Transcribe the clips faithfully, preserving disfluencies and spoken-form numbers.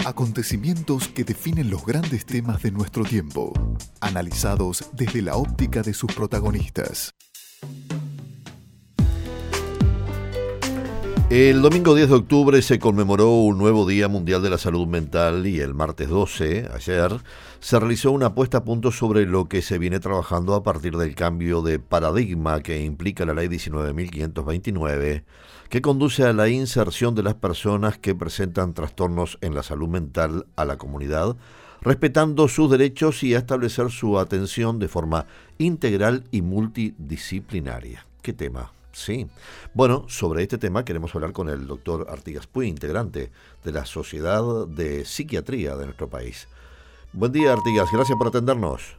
Acontecimientos que definen los grandes temas de nuestro tiempo, analizados desde la óptica de sus protagonistas. El domingo diez de octubre se conmemoró un nuevo Día Mundial de la Salud Mental y el martes doce, ayer, se realizó una puesta a punto sobre lo que se viene trabajando a partir del cambio de paradigma que implica la Ley diecinueve mil quinientos veintinueve, que conduce a la inserción de las personas que presentan trastornos en la salud mental a la comunidad, respetando sus derechos y a establecer su atención de forma integral y multidisciplinaria. ¿Qué tema? Sí. Bueno, sobre este tema queremos hablar con el doctor Artigas Puy, integrante de la Sociedad de Psiquiatría de nuestro país. Buen día, Artigas, gracias por atendernos.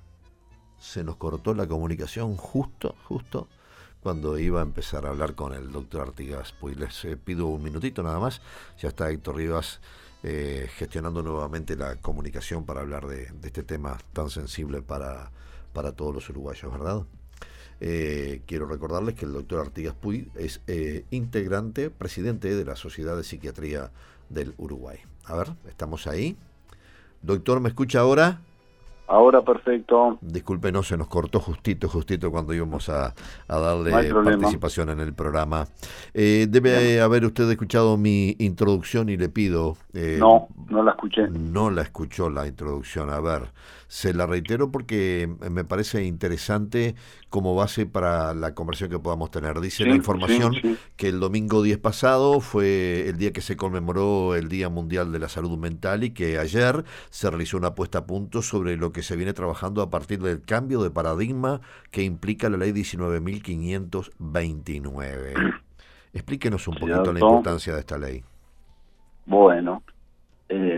Se nos cortó la comunicación justo, justo cuando iba a empezar a hablar con el doctor Artigas Puy. Les eh, pido un minutito nada más. Ya está Héctor Rivas eh, gestionando nuevamente la comunicación para hablar de, de este tema tan sensible para, para todos los uruguayos, ¿verdad? Eh, quiero recordarles que el doctor Artigas Puy es eh, integrante, presidente de la Sociedad de Psiquiatría del Uruguay. A ver, ¿estamos ahí? Doctor, ¿me escucha ahora? Ahora perfecto. Disculpe, no, se nos cortó justito, justito cuando íbamos a, a darle no participación en el programa. Eh, debe Bien. haber usted escuchado mi introducción y le pido... Eh, no, no la escuché. No la escuchó la introducción. A ver, se la reitero porque me parece interesante como base para la conversación que podamos tener. Dice sí, la información sí, sí. que el domingo diez pasado fue el día que se conmemoró el Día Mundial de la Salud Mental y que ayer se realizó una puesta a punto sobre lo que se viene trabajando a partir del cambio de paradigma que implica la Ley diecinueve mil quinientos veintinueve. Explíquenos un poquito ¿Cierto? la importancia de esta ley. Bueno, eh,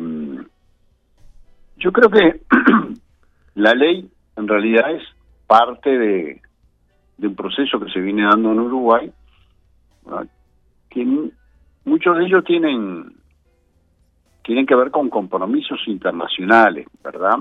yo creo que la ley en realidad es parte de, de un proceso que se viene dando en Uruguay, ¿verdad? Que muchos de ellos tienen, tienen que ver con compromisos internacionales, ¿verdad?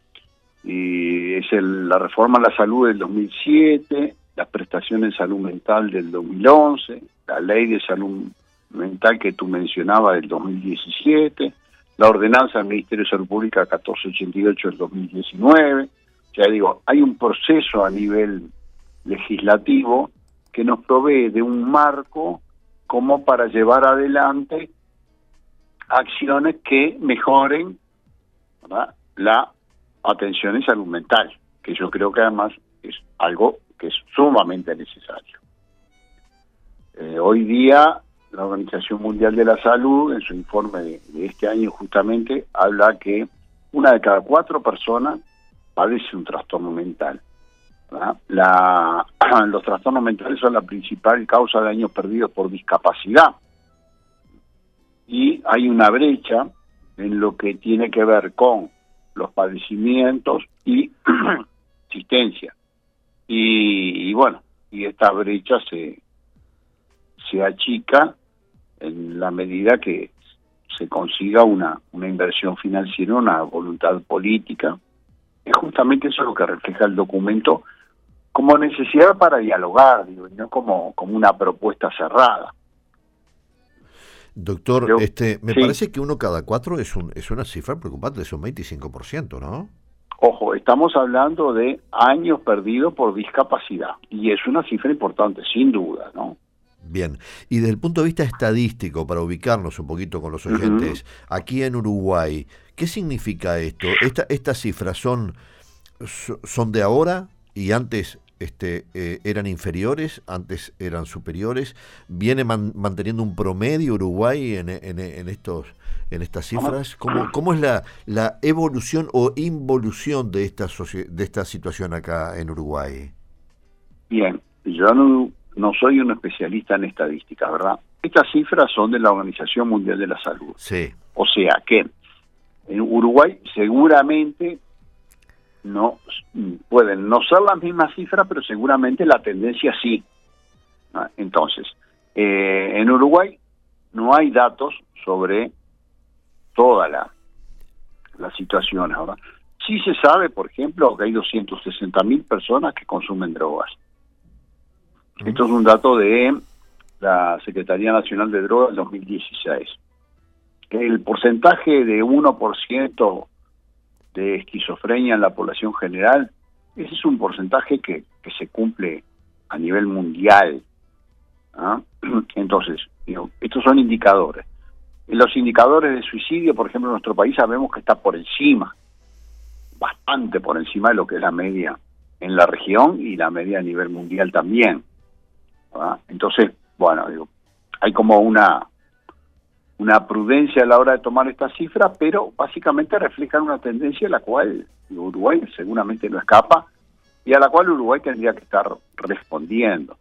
Y es el, la reforma a la salud del dos mil siete, las prestaciones de salud mental del dos mil once, la ley de salud mental que tú mencionabas del dos mil diecisiete, la ordenanza del Ministerio de Salud Pública catorce ochenta y ocho del dos mil diecinueve. O sea, digo, hay un proceso a nivel legislativo que nos provee de un marco como para llevar adelante acciones que mejoren, ¿verdad?, la atención en salud mental, que yo creo que además es algo que es sumamente necesario. Eh, hoy día la Organización Mundial de la Salud, en su informe de, de este año justamente, habla que una de cada cuatro personas padece un trastorno mental, ¿verdad? La, los trastornos mentales son la principal causa de años perdidos por discapacidad. Y hay una brecha en lo que tiene que ver con los padecimientos y asistencia. Y, y bueno, y esta brecha se, se achica en la medida que se consiga una, una inversión financiera, una voluntad política. Es justamente eso lo que refleja el documento como necesidad para dialogar, digo, y no como, como una propuesta cerrada. Doctor, Yo, este, me sí. parece que uno cada cuatro es un es una cifra preocupante, es un veinticinco por ciento, ¿no? Ojo, estamos hablando de años perdidos por discapacidad, y es una cifra importante, sin duda, ¿no? Bien, y desde el punto de vista estadístico, para ubicarnos un poquito con los oyentes, uh-huh. aquí en Uruguay, ¿qué significa esto? Esta, ¿Estas cifras son, son de ahora y antes este, eh, eran inferiores, antes eran superiores? ¿Viene man, manteniendo un promedio Uruguay en, en, en, estos, en estas cifras? ¿Cómo, cómo es la, la evolución o involución de esta, de esta situación acá en Uruguay? Bien, yo no... no soy un especialista en estadística, ¿verdad? Estas cifras son de la Organización Mundial de la Salud. Sí. O sea que en Uruguay seguramente no pueden no ser las mismas cifras, pero seguramente la tendencia sí. ¿No? Entonces, eh, en Uruguay no hay datos sobre toda la, la situación ahora. Sí se sabe, por ejemplo, que hay doscientas sesenta mil personas que consumen drogas. Esto es un dato de la Secretaría Nacional de Drogas del dos mil dieciséis. el porcentaje de uno por ciento de esquizofrenia en la población general, ese es un porcentaje que, que se cumple a nivel mundial. ¿Ah? Entonces, digo, estos son indicadores. Los indicadores de suicidio, por ejemplo, en nuestro país sabemos que está por encima, bastante por encima de lo que es la media en la región y la media a nivel mundial también. ¿Ah? Entonces, bueno, digo, hay como una una prudencia a la hora de tomar estas cifras, pero básicamente reflejan una tendencia a la cual Uruguay seguramente no escapa y a la cual Uruguay tendría que estar respondiendo.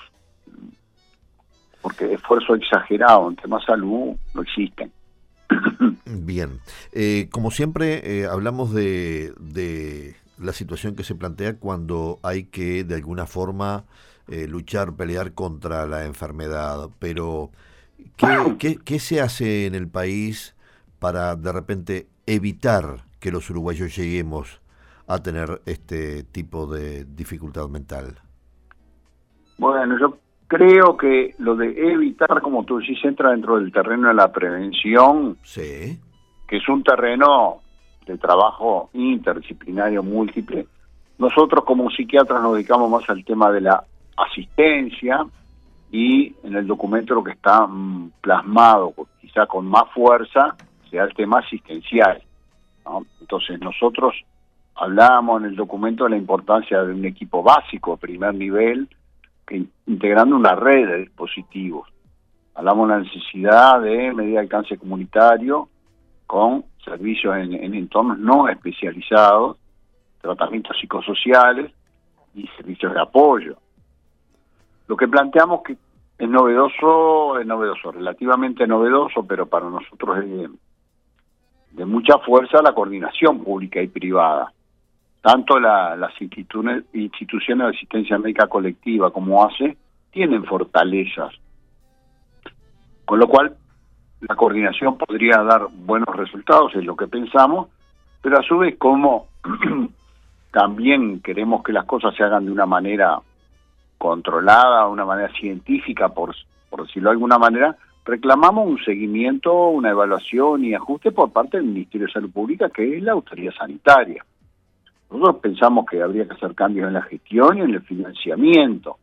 Porque esfuerzo exagerado en temas de salud no existen. Bien, eh, como siempre eh, hablamos de, de la situación que se plantea cuando hay que de alguna forma eh, luchar, pelear contra la enfermedad, pero ¿qué, qué, qué se hace en el país para de repente evitar que los uruguayos lleguemos a tener este tipo de dificultad mental? Bueno, yo creo que lo de evitar, como tú decís, entra dentro del terreno de la prevención, sí, que es un terreno de trabajo interdisciplinario múltiple. Nosotros como psiquiatras nos dedicamos más al tema de la asistencia y en el documento lo que está mm, plasmado, quizá con más fuerza, sea el tema asistencial, ¿no? Entonces nosotros hablamos en el documento de la importancia de un equipo básico, primer nivel, que, integrando una red de dispositivos. Hablamos de la necesidad de medir alcance comunitario con servicios en, en entornos no especializados, tratamientos psicosociales y servicios de apoyo. Lo que planteamos que es novedoso, es novedoso, relativamente novedoso, pero para nosotros es de, de mucha fuerza la coordinación pública y privada. Tanto la, las instituciones, instituciones de asistencia médica colectiva como A C E tienen fortalezas, con lo cual la coordinación podría dar buenos resultados, es lo que pensamos, pero a su vez como también queremos que las cosas se hagan de una manera controlada, de una manera científica, por, por decirlo de alguna manera, reclamamos un seguimiento, una evaluación y ajuste por parte del Ministerio de Salud Pública, que es la autoridad sanitaria. Nosotros pensamos que habría que hacer cambios en la gestión y en el financiamiento,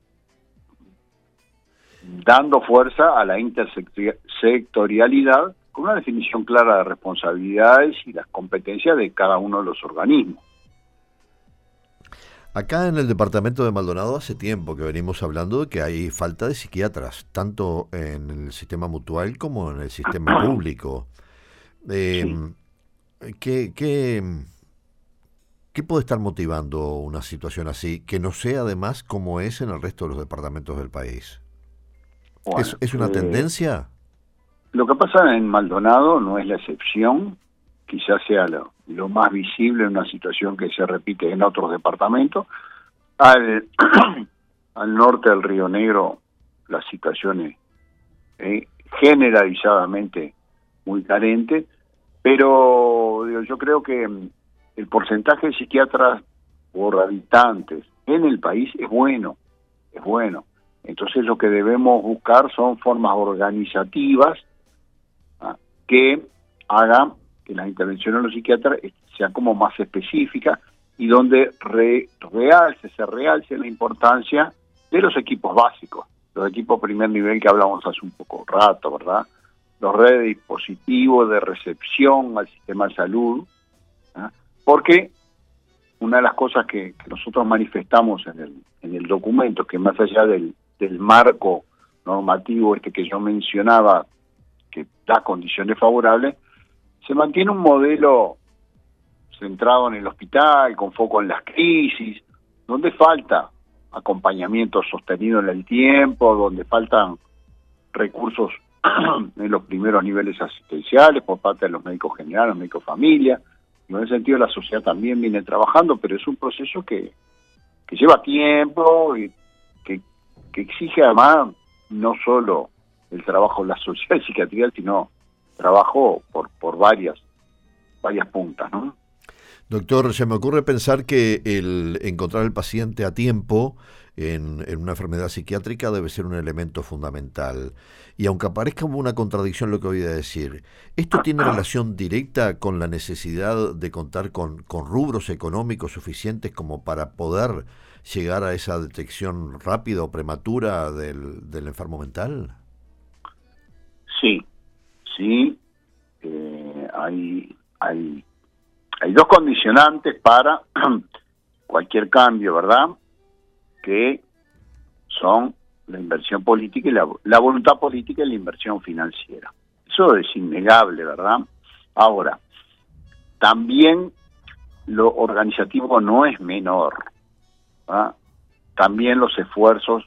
dando fuerza a la intersectorialidad con una definición clara de responsabilidades y las competencias de cada uno de los organismos. Acá en el departamento de Maldonado hace tiempo que venimos hablando de que hay falta de psiquiatras, tanto en el sistema mutual como en el sistema público. Eh, sí. ¿qué, qué, ¿Qué puede estar motivando una situación así, que no sea además como es en el resto de los departamentos del país? Bueno, ¿Es, ¿Es una eh, tendencia? Lo que pasa en Maldonado no es la excepción, quizás sea lo, lo más visible en una situación que se repite en otros departamentos. Al, al norte del Río Negro la situación es eh, generalizadamente muy carente, pero digo, yo creo que el porcentaje de psiquiatras por habitantes en el país es bueno, es bueno. Entonces lo que debemos buscar son formas organizativas ¿ah? que hagan que las intervenciones de los psiquiatras sean como más específicas y donde re, realce, se realce la importancia de los equipos básicos, los equipos primer nivel que hablamos hace un poco rato, ¿verdad? Los redes de dispositivos de recepción al sistema de salud, ¿ah? Porque una de las cosas que, que nosotros manifestamos en el, en el documento, que más allá del, del marco normativo este que yo mencionaba, que da condiciones favorables, se mantiene un modelo centrado en el hospital, con foco en las crisis, donde falta acompañamiento sostenido en el tiempo, donde faltan recursos en los primeros niveles asistenciales por parte de los médicos generales, los médicos familia. En ese sentido la sociedad también viene trabajando, pero es un proceso que, que lleva tiempo y que, que exige además no solo el trabajo en la sociedad y psiquiatría, sino trabajo por, por varias, varias puntas, ¿no? Doctor, se me ocurre pensar que el encontrar al paciente a tiempo en, en una enfermedad psiquiátrica debe ser un elemento fundamental. Y aunque parezca una contradicción lo que voy a decir, ¿esto tiene relación directa con la necesidad de contar con, con rubros económicos suficientes como para poder llegar a esa detección rápida o prematura del, del enfermo mental? Sí, sí. Eh, hay, hay, hay dos condicionantes para cualquier cambio, ¿verdad? Que son la inversión política y la, la voluntad política y la inversión financiera. Eso es innegable, ¿verdad? Ahora, también lo organizativo no es menor, ¿verdad? También los esfuerzos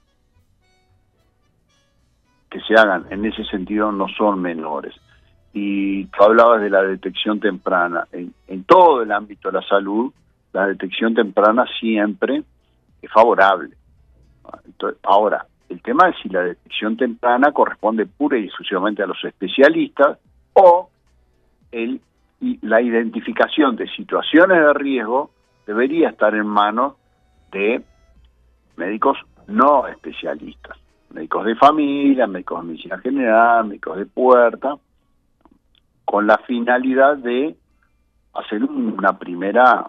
que se hagan en ese sentido no son menores. Y tú hablabas de la detección temprana. En, en todo el ámbito de la salud, la detección temprana siempre es favorable. Entonces, ahora, el tema es si la detección temprana corresponde pura y exclusivamente a los especialistas o el, y la identificación de situaciones de riesgo debería estar en manos de médicos no especialistas, médicos de familia, médicos de medicina general, médicos de puerta, con la finalidad de hacer una primera,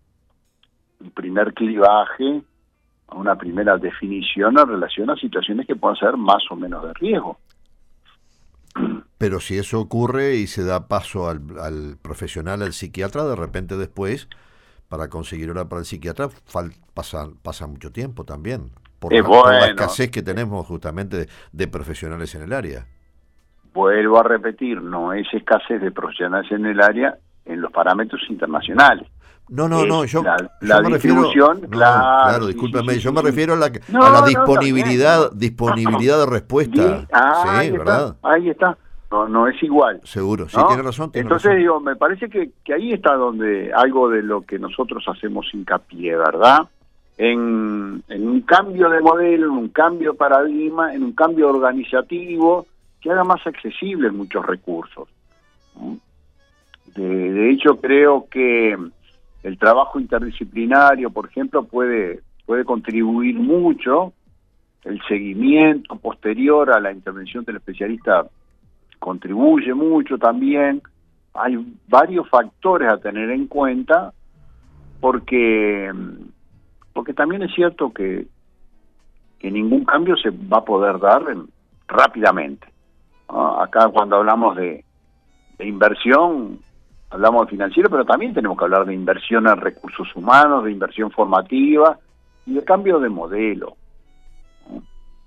un primer clivaje, una primera definición en relación a situaciones que puedan ser más o menos de riesgo. Pero si eso ocurre y se da paso al, al profesional, al psiquiatra, de repente después, para conseguir hora para el psiquiatra, fal, pasa, pasa mucho tiempo también, por, eh, la, bueno, por la escasez que tenemos justamente de, de profesionales en el área. Vuelvo a repetir, no es escasez de profesionales en el área en los parámetros internacionales. No, no, es no, yo, la, yo la me refiero, distribución, no, claro, claro, sí, discúlpame, sí, sí, yo sí, me sí. refiero a la, No, a la no, disponibilidad, también, no. disponibilidad de respuesta, Bien, ah, sí, ahí ¿verdad? Está, ahí está, no, no es igual. Seguro, sí, ¿no? tiene razón, tiene Entonces razón. digo, me parece que, que ahí está donde algo de lo que nosotros hacemos hincapié, ¿verdad? En, en un cambio de modelo, en un cambio de paradigma, en un cambio organizativo que haga más accesibles muchos recursos. De, de hecho, creo que el trabajo interdisciplinario, por ejemplo, puede, puede contribuir mucho. El seguimiento posterior a la intervención del especialista contribuye mucho también. Hay varios factores a tener en cuenta porque, porque también es cierto que, que ningún cambio se va a poder dar en, rápidamente. ¿No? Acá cuando hablamos de, de inversión, hablamos de financiero, pero también tenemos que hablar de inversión en recursos humanos, de inversión formativa y de cambio de modelo, ¿no?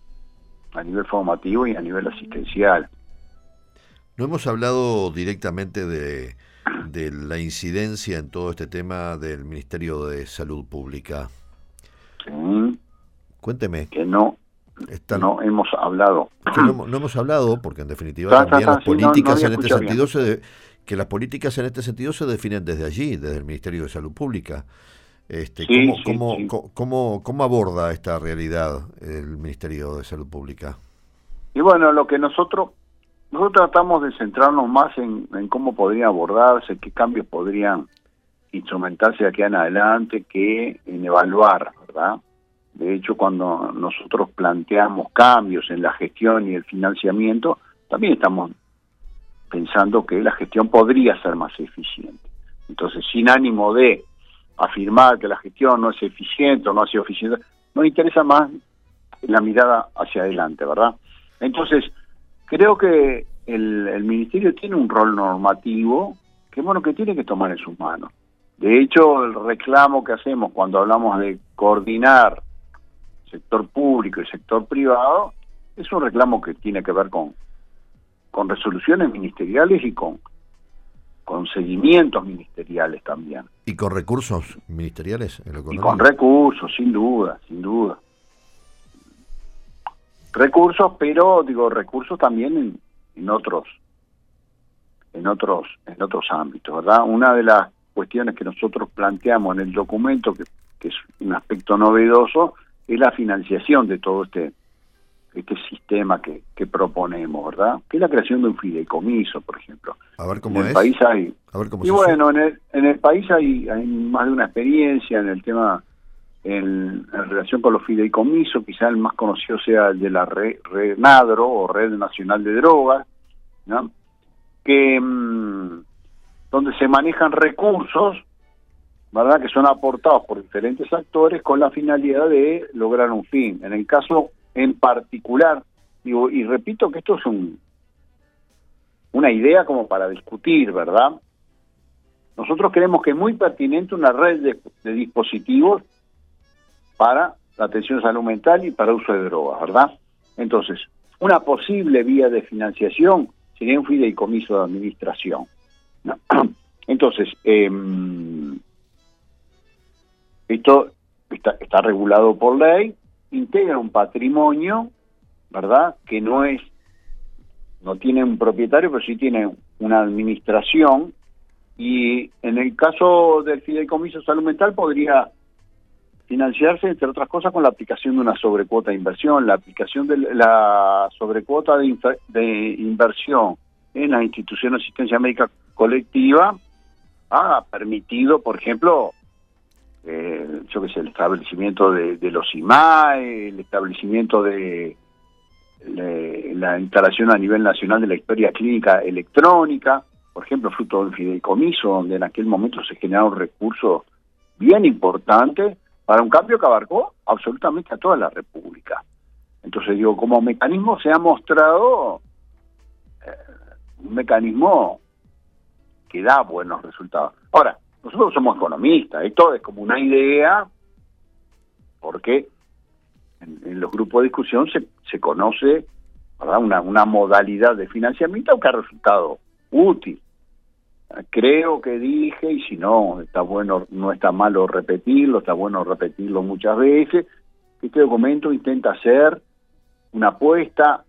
A nivel formativo y a nivel asistencial. No hemos hablado directamente de, de la incidencia en todo este tema del Ministerio de Salud Pública. ¿Sí? Cuénteme. Que no, Están, no hemos hablado. Que no, no hemos hablado, porque en definitiva Ta, ta, también ta, las sí, no- políticas no en había este escuchado sentido se de, que las políticas en este sentido se definen desde allí, desde el Ministerio de Salud Pública. Este, Sí, ¿cómo, sí, cómo, sí. cómo, cómo, cómo aborda esta realidad el Ministerio de Salud Pública? Y bueno, lo que nosotros nosotros tratamos de centrarnos más en, en cómo podría abordarse, qué cambios podrían instrumentarse de aquí en adelante, que en evaluar, ¿verdad? De hecho, cuando nosotros planteamos cambios en la gestión y el financiamiento, también estamos pensando que la gestión podría ser más eficiente. Entonces, sin ánimo de afirmar que la gestión no es eficiente o no ha sido eficiente, nos interesa más la mirada hacia adelante, ¿verdad? Entonces, creo que el, el Ministerio tiene un rol normativo que, bueno, que tiene que tomar en sus manos. De hecho, el reclamo que hacemos cuando hablamos de coordinar sector público y sector privado es un reclamo que tiene que ver con, con resoluciones ministeriales y con, con seguimientos ministeriales también. ¿Y con recursos ministeriales en lo Y económico? con recursos, sin duda, sin duda. Recursos, pero digo recursos también en, en otros, en otros, en otros ámbitos, ¿verdad? Una de las cuestiones que nosotros planteamos en el documento, que, que es un aspecto novedoso, es la financiación de todo este este sistema que, que proponemos, ¿verdad? Que es la creación de un fideicomiso, por ejemplo. A ver cómo en el es. país hay A ver cómo y se bueno, en el, en el país hay, hay más de una experiencia en el tema en, en relación con los fideicomisos, quizá el más conocido sea el de la Red, Red NADRO o Red Nacional de Drogas, ¿no? que mmm, donde se manejan recursos, ¿verdad?, que son aportados por diferentes actores con la finalidad de lograr un fin. En el caso en particular, digo, y repito que esto es un una idea como para discutir, ¿verdad? Nosotros creemos que es muy pertinente una red de, de dispositivos para la atención de salud mental y para uso de drogas, ¿verdad? Entonces, una posible vía de financiación sería un fideicomiso de administración, ¿no? Entonces, eh, esto está, está regulado por ley, integra un patrimonio, ¿verdad?, que no es, no tiene un propietario, pero sí tiene una administración, y en el caso del fideicomiso de salud mental podría financiarse, entre otras cosas, con la aplicación de una sobrecuota de inversión. La aplicación de la sobrecuota de, de inversión en las instituciones de asistencia médica colectiva ha permitido, por ejemplo, eh, yo qué sé, el establecimiento de, de los I M A E, el establecimiento de, de la instalación a nivel nacional de la historia clínica electrónica, por ejemplo, fruto del fideicomiso, donde en aquel momento se generaron recursos bien importantes para un cambio que abarcó absolutamente a toda la República. Entonces, digo, como mecanismo se ha mostrado eh, un mecanismo que da buenos resultados. Ahora, nosotros somos economistas, esto es como una idea, porque en, en los grupos de discusión se, se conoce, ¿verdad?, una, una modalidad de financiamiento que ha resultado útil. Creo que dije, y si no, está bueno, no está malo repetirlo, está bueno repetirlo muchas veces, que este documento intenta hacer una apuesta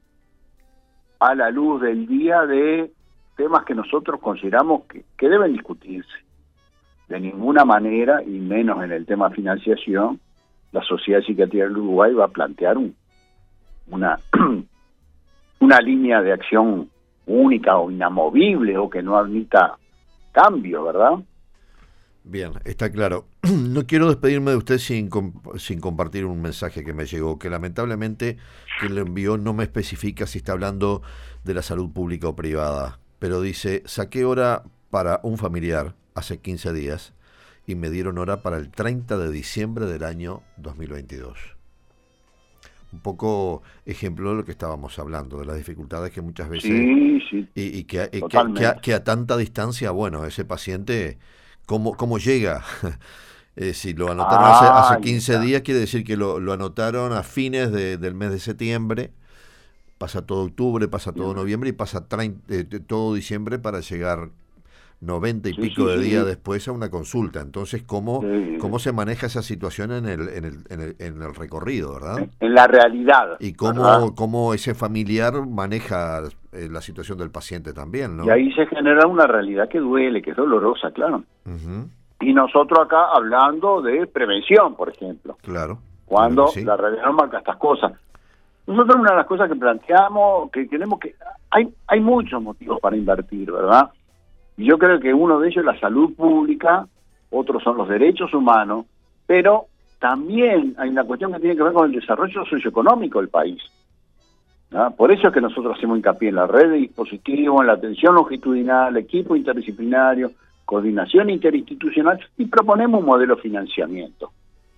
a la luz del día de temas que nosotros consideramos que, que deben discutirse. De ninguna manera, y menos en el tema financiación, la Sociedad de Psiquiatría del Uruguay va a plantear un, una, una línea de acción única o inamovible o que no admita cambio, ¿verdad? Bien, está claro. No quiero despedirme de usted sin, sin compartir un mensaje que me llegó, que lamentablemente quien lo envió no me especifica si está hablando de la salud pública o privada, pero dice, saqué hora para un familiar hace quince días y me dieron hora para el treinta de diciembre del año dos mil veintidós. Un poco ejemplo de lo que estábamos hablando, de las dificultades que muchas veces... Sí, sí. Y, y que, y que, que, a, que a tanta distancia, bueno, ese paciente, ¿cómo, cómo llega? eh, si lo anotaron ah, hace, hace quince está. días, quiere decir que lo, lo anotaron a fines de, del mes de septiembre, pasa todo octubre, pasa todo sí. noviembre y pasa treinta, eh, todo diciembre para llegar noventa y sí, pico sí, de días sí. después a una consulta. Entonces, ¿cómo, sí. ¿cómo se maneja esa situación en el, en el, en el, en el recorrido, verdad? En la realidad. Y cómo, cómo ese familiar maneja eh, la situación del paciente también, ¿no? Y ahí se genera una realidad que duele, que es dolorosa, claro. Uh-huh. Y nosotros acá hablando de prevención, por ejemplo. Claro. Cuando claro sí. la realidad no marca estas cosas. Nosotros una de las cosas que planteamos, que tenemos que... Hay, hay muchos motivos para invertir, ¿verdad? Y yo creo que uno de ellos es la salud pública, otros son los derechos humanos, pero también hay una cuestión que tiene que ver con el desarrollo socioeconómico del país, ¿no? Por eso es que nosotros hacemos hincapié en la red de dispositivos, en la atención longitudinal, equipo interdisciplinario, coordinación interinstitucional, y proponemos un modelo de financiamiento,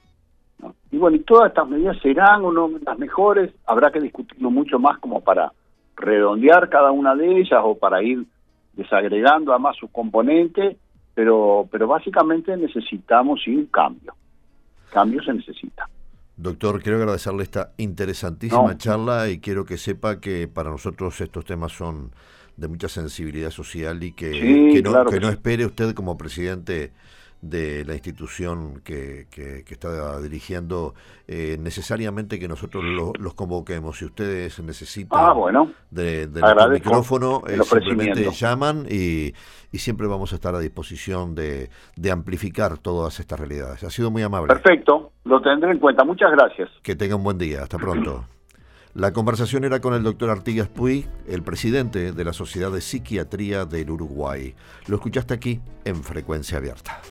¿no? Y bueno, y todas estas medidas serán o no las mejores, habrá que discutirlo mucho más como para redondear cada una de ellas o para ir desagregando además sus componentes, pero pero básicamente necesitamos sí un cambio. Cambio se necesita. Doctor, quiero agradecerle esta interesantísima no. charla y quiero que sepa que para nosotros estos temas son de mucha sensibilidad social y que, sí, que, no, claro que que no sí. espere usted como presidente de la institución que, que, que está dirigiendo eh, necesariamente que nosotros lo, los convoquemos. Si ustedes necesitan ah, bueno. de, de nuestro micrófono, eh, simplemente llaman y, y siempre vamos a estar a disposición de, de amplificar todas estas realidades. Ha sido muy amable. Perfecto, lo tendré en cuenta. Muchas gracias. Que tenga un buen día. Hasta pronto. La conversación era con el doctor Artigas Puy, el presidente de la Sociedad de Psiquiatría del Uruguay. Lo escuchaste aquí en Frecuencia Abierta.